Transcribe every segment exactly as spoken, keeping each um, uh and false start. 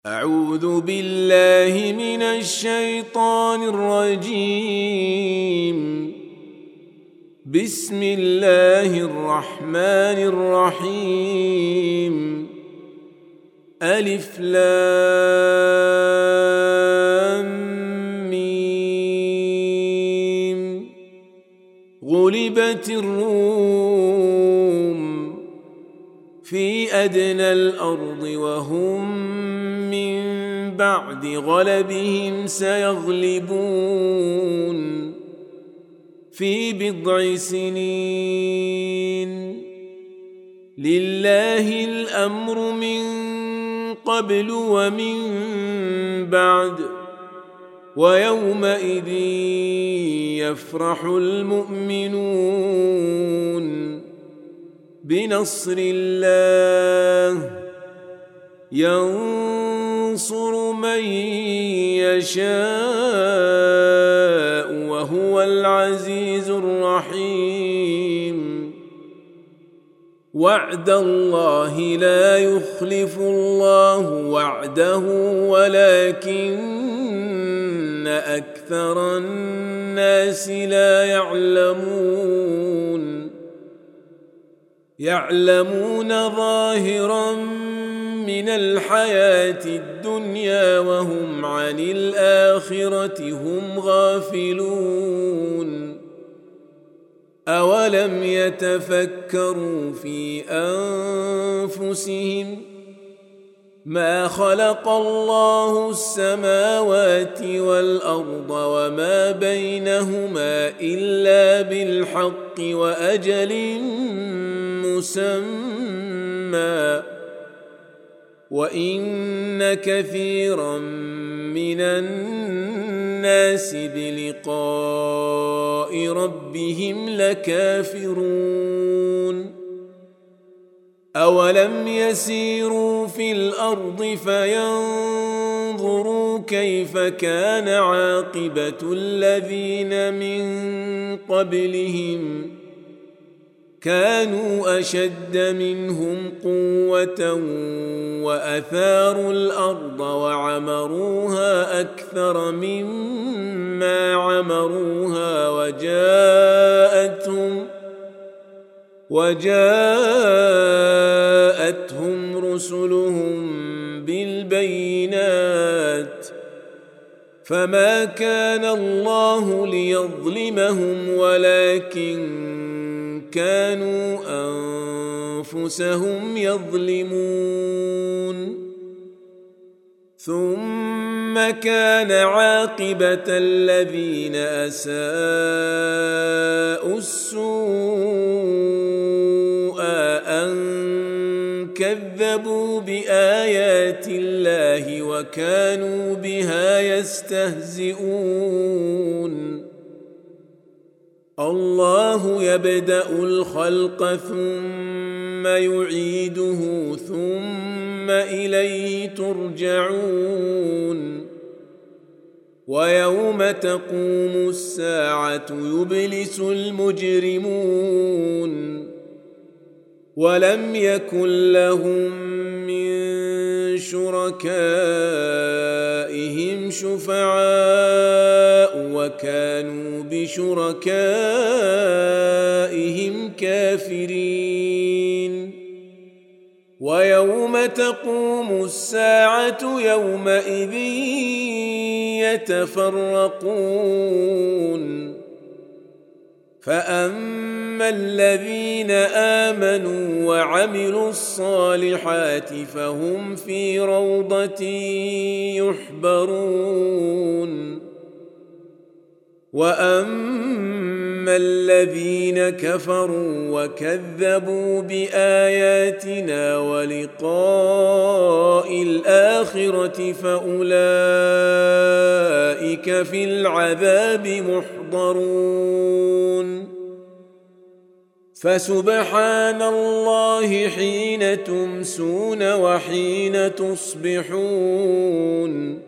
أعوذ بالله من الشيطان الرجيم. بسم الله الرحمن الرحيم. ألف لام ميم. غلبت الروم في أدنى الأرض وهم من بعد غلبهم سيغلبون في بضع سنين. لله الأمر من قبل ومن بعد ويومئذ يفرح المؤمنون بنصر الله ينصر من يشاء وهو العزيز الرحيم. وعد الله لا يخلف الله وعده ولكن أكثر الناس لا يعلمون. يعلمون ظاهرا من الحياة الدنيا وهم عن الآخرة هم غافلون. أولم يتفكروا في أنفسهم ما خلق الله السماوات والأرض وما بينهما إلا بالحق وأجل مسمى وإن كثيرا من الناس بلقاء ربهم لكافرون. أولم يسيروا في الأرض فينظروا كيف كان عاقبة الذين من قبلهم كانوا أشد منهم قوة وأثاروا الأرض وعمروها أكثر مما عمروها وجاءتهم وجاءتهم رسلهم بالبينات فما كان الله ليظلمهم ولكن كانوا أنفسهم يظلمون. ثم كان عاقبة الذين أساءوا السوء أن كذبوا بآيات الله وكانوا بها يستهزئون. الله يبدأ الخلق ثم يعيده ثم إليه ترجعون. ويوم تقوم الساعة يبلس المجرمون ولم يكن لهم من شركائهم شفعاء وكانوا بشركائهم كافرين. ويوم تقوم الساعة يومئذ يتفرقون. فأما الذين آمنوا وعملوا الصالحات فهم في روضة يحبرون. وأما الذين كفروا وكذبوا بآياتنا ولقاء الآخرة فأولئك في العذاب محضرون. فسبحان الله حين تمسون وحين تصبحون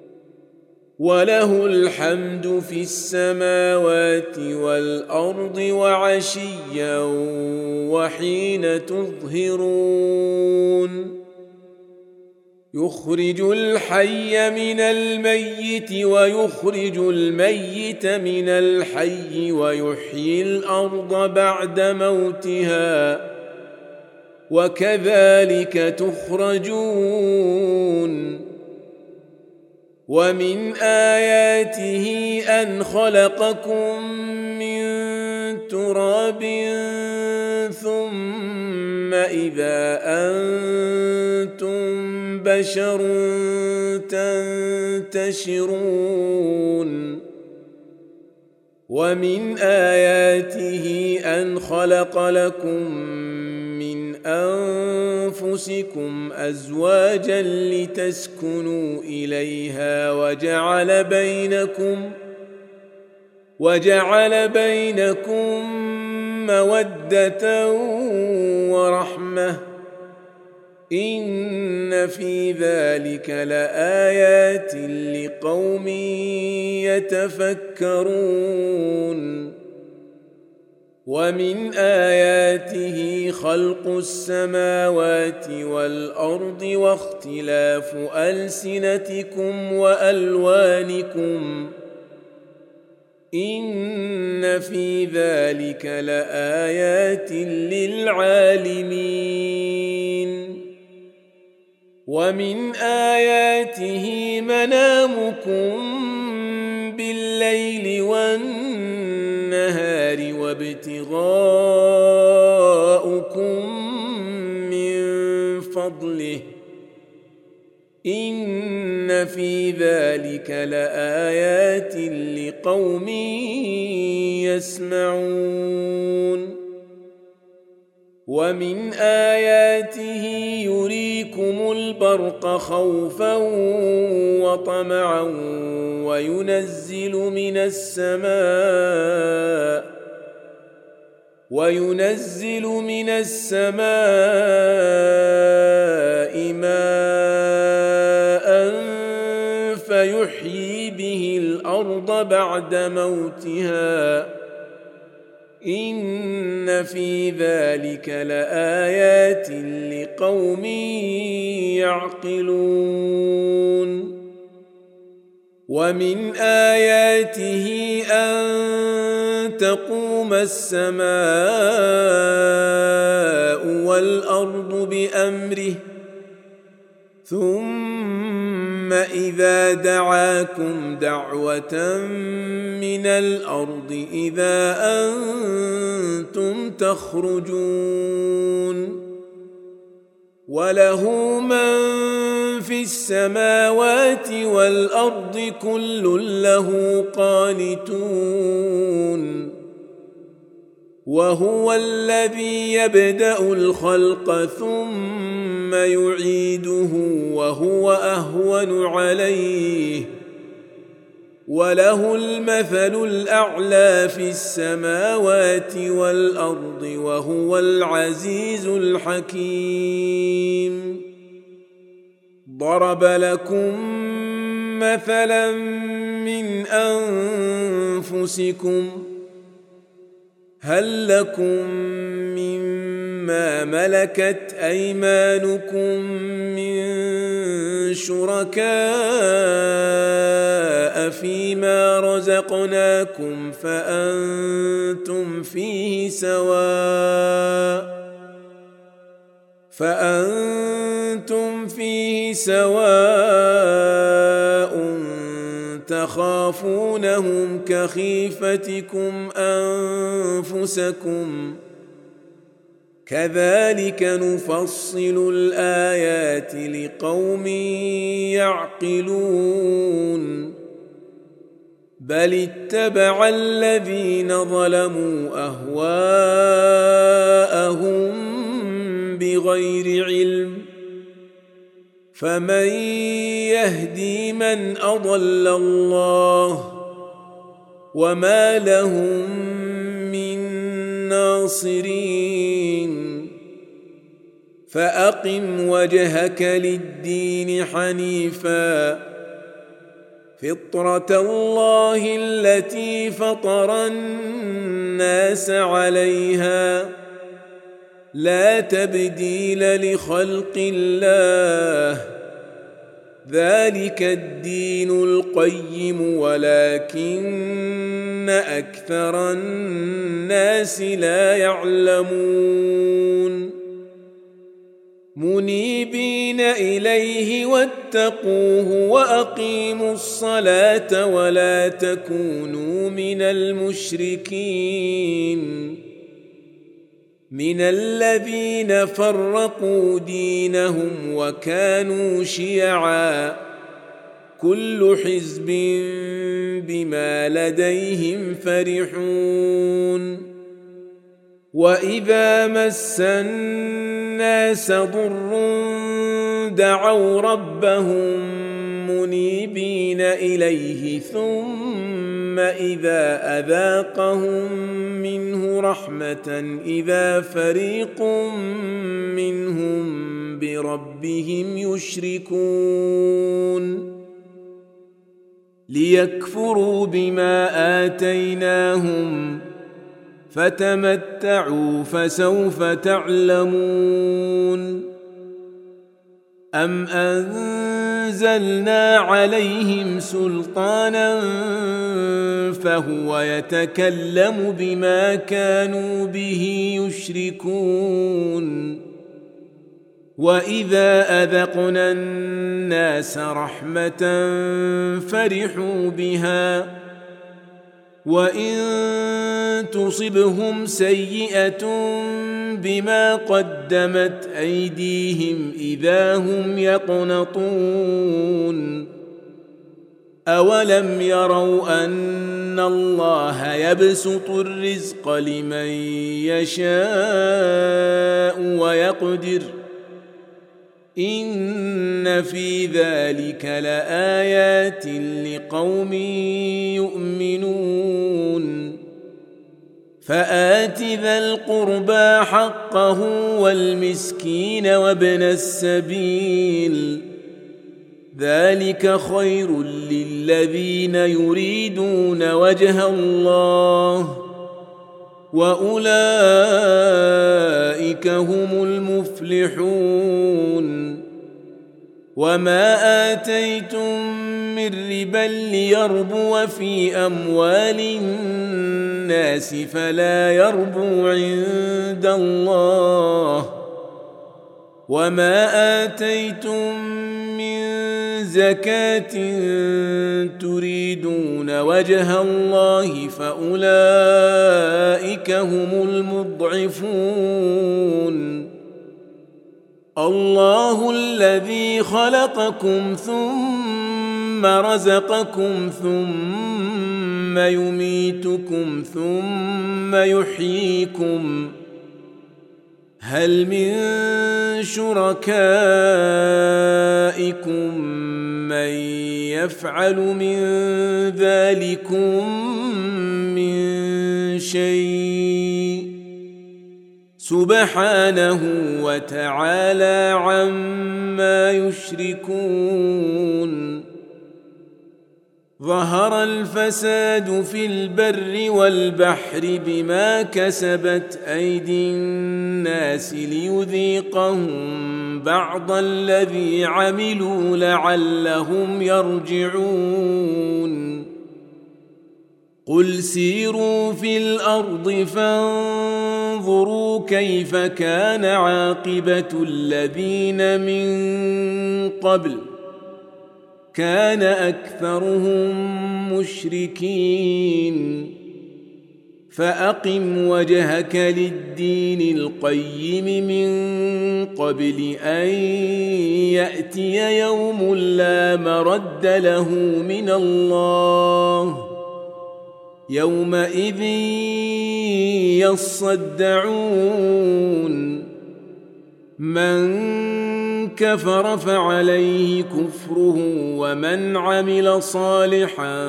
وله الحمد في السماوات والأرض وعشيا وحين تظهرون يخرج الحي من الميت ويخرج الميت من الحي ويحيي الأرض بعد موتها وكذلك تخرجون ومن آياته أن خلقكم من تراب ثم إذا أنتم بشر تنتشرون ومن آياته أن خلق لكم من أنفسكم أزواجا لتسكنوا إليها وجعل بينكم وجعل بينكم مودة ورحمة إن في ذلك لآيات لقوم يتفكرون ومن آياته خلق السماوات والأرض واختلاف ألسنتكم وألوانكم إن في ذلك لآيات للعالمين ومن آياته منامكم بالليل والنهار وابتغاؤكم من فضله إن في ذلك لآيات لقوم يسمعون ومن آياته يريكم البرق خوفا وطمعا وينزل من السماء وينزل من السماء ماء فيحيي به الأرض بعد موتها إن في ذلك لآيات لقوم يعقلون ومن آياته أن تقوم السماء والأرض بأمره ثم إذا دعاكم دعوة من الأرض إذا أنتم تخرجون وله من في السماوات والأرض كل له قانتون وهو الذي يبدأ الخلق ثم يعيده وهو أهون عليه وله المثل الأعلى في السماوات والأرض وهو العزيز الحكيم ضرب لكم مثلا من أنفسكم هل لكم مما ملكت أيمانكم من شركاء فيما رزقناكم فأنتم فيه سواء فأنتم فيه سواء تخافونهم كخيفتكم أنفسكم كذلك نفصل الآيات لقوم يعقلون بل اتبع الذين ظلموا أهواءهم بغير علم فمن يهدي من أضل الله وما لهم من ناصرين فأقم وجهك للدين حنيفا فطرة الله التي فطر الناس عليها لا تبديل لخلق الله ذلك الدين القيم ولكن أكثر الناس لا يعلمون منيبين إليه واتقوه وأقيموا الصلاة ولا تكونوا من المشركين من الذين فرقوا دينهم وكانوا شيعا كل حزب بما لديهم فرحون وإذا مس الناس ضر دعوا ربهم منيبين إليه ثم إذا أذاقهم منه رحمة إذا فريق منهم بربهم يشركون ليكفروا بما آتيناهم فتمتعوا فسوف تعلمون أم أنزلنا عليهم سلطانا فهو يتكلم بما كانوا به يشركون وإذا أذقنا الناس رحمة فرحوا بها وإن تصبهم سيئة بما قدمت أيديهم إذا هم يقنطون أولم يروا أن الله يبسط الرزق لمن يشاء ويقدر إن في ذلك لآيات لقوم يؤمنون فآت ذا القربى حقه والمسكين وابن السبيل ذلك خير للذين يريدون وجه الله وأولئك هم المفلحون وما آتيتم من ربا ليربو في أموال الناس فلا يربو عند الله وما آتيتم من زكاة تريدون وجه الله فأولئك هم المضعفون الله الذي خلقكم ثم رزقكم ثم يميتكم ثم يحييكم هل من شركائكم من يفعل من ذلكم من شيء سبحانه وتعالى عما يشركون ظهر الفساد في البر والبحر بما كسبت أيدي الناس ليذيقهم بعض الذي عملوا لعلهم يرجعون قل سيروا في الأرض فانظروا كيف كان عاقبة الذين من قبل كان أكثرهم مشركين فأقم وجهك للدين القيم من قبل أن يأتي يوم لا مرد له من الله يومئذ يصدعون من كفر فعليه كفره ومن عمل صالحا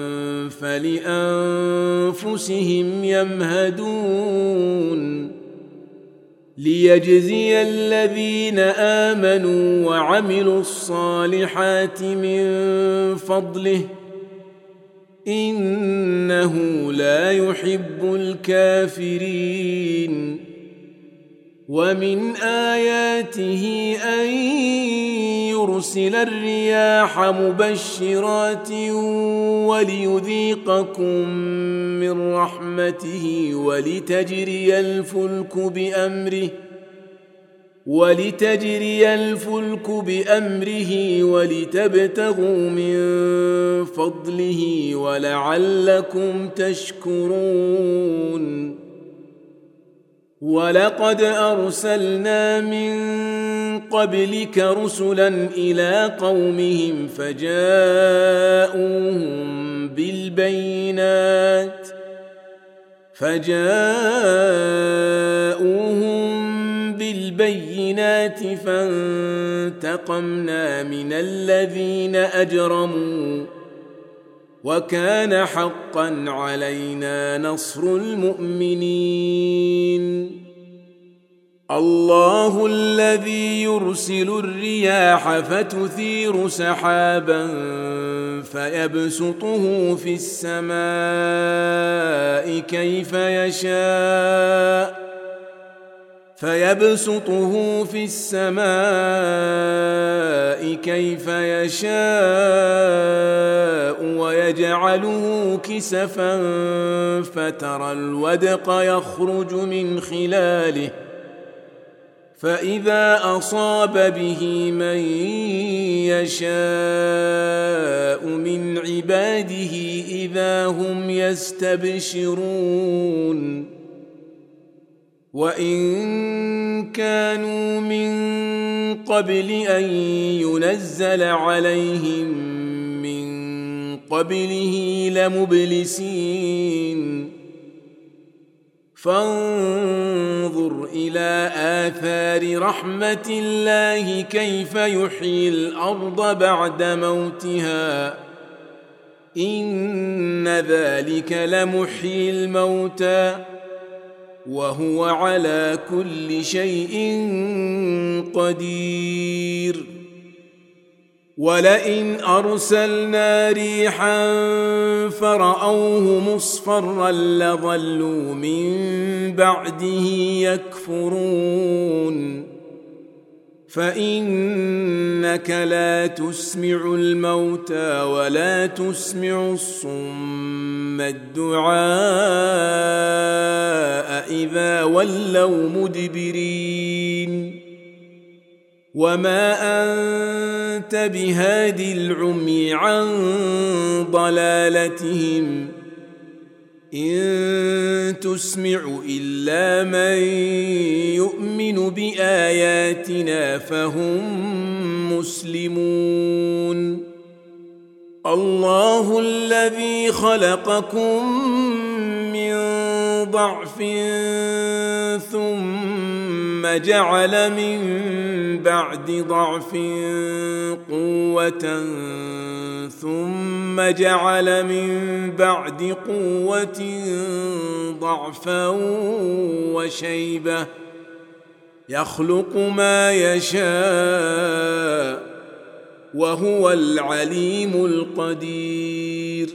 فلأنفسهم يمهدون ليجزي الذين آمنوا وعملوا الصالحات من فضله إنه لا يحب الكافرين ومن آياته أن يرسل الرياح مبشرات وليذيقكم من رحمته ولتجري الفلك بأمره ولتجري الفلك بأمره ولتبتغوا من فضله ولعلكم تشكرون ولقد أرسلنا من قبلك رسلا إلى قومهم فجاءوهم بالبينات فجاءوهم بالبينات فانتقمنا من الذين أجرموا وكان حقا علينا نصر المؤمنين الله الذي يرسل الرياح فتثير سحابا فيبسطه في السماء كيف يشاء فيبسطه في السماء كيف يشاء ويجعله كسفا فترى الودق يخرج من خلاله فإذا أصاب به من يشاء من عباده إذا هم يستبشرون وإن كانوا من قبل أن ينزل عليهم من قبله لمبلسين فانظر إلى آثار رحمة الله كيف يحيي الأرض بعد موتها إن ذلك لمحيي الموتى وهو على كل شيء قدير ولئن أرسلنا ريحا فرأوه مصفرا لظلوا من بعده يكفرون فإنك لا تسمع الموتى ولا تسمع الصم الدعاء إذا ولوا مدبرين وما أنت بهادي العمي عن ضلالتهم إن تسمع إلا من يؤمن بآياتنا فهم مسلمون الله الذي خلقكم من ضعف ثم جعل من بعد ضعف قوة ثم جعل من بعد قوة ضعفا وشيبة يخلق ما يشاء وهو العليم القدير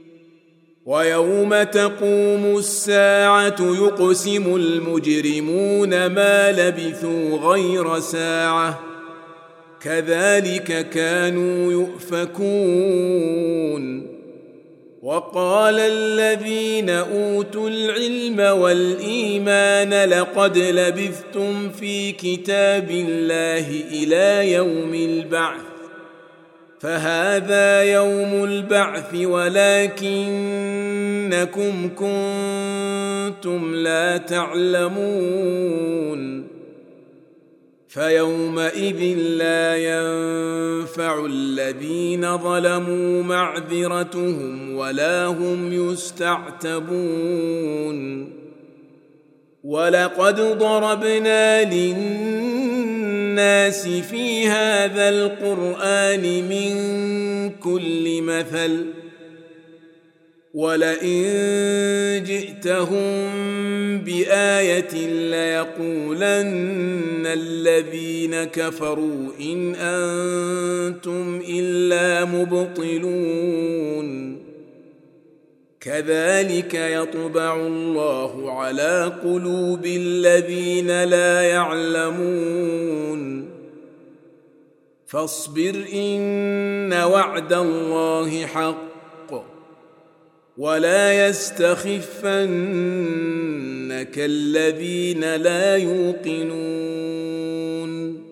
ويوم تقوم الساعة يقسم المجرمون ما لبثوا غير ساعة كذلك كانوا يؤفكون وقال الذين أوتوا العلم والإيمان لقد لبثتم في كتاب الله إلى يوم البعث فهذا يوم البعث ولكنكم كنتم لا تعلمون فيومئذ لا ينفع الذين ظلموا معذرتهم ولا هم يستعتبون ولقد ضربنا للناس في هذا القرآن من كل مثل ولئن جئتهم بآية ليقولن الذين كفروا إن أنتم إلا مبطلون كذلك يطبع الله على قلوب الذين لا يعلمون فاصبر إن وعد الله حق ولا يستخفنك الذين لا يوقنون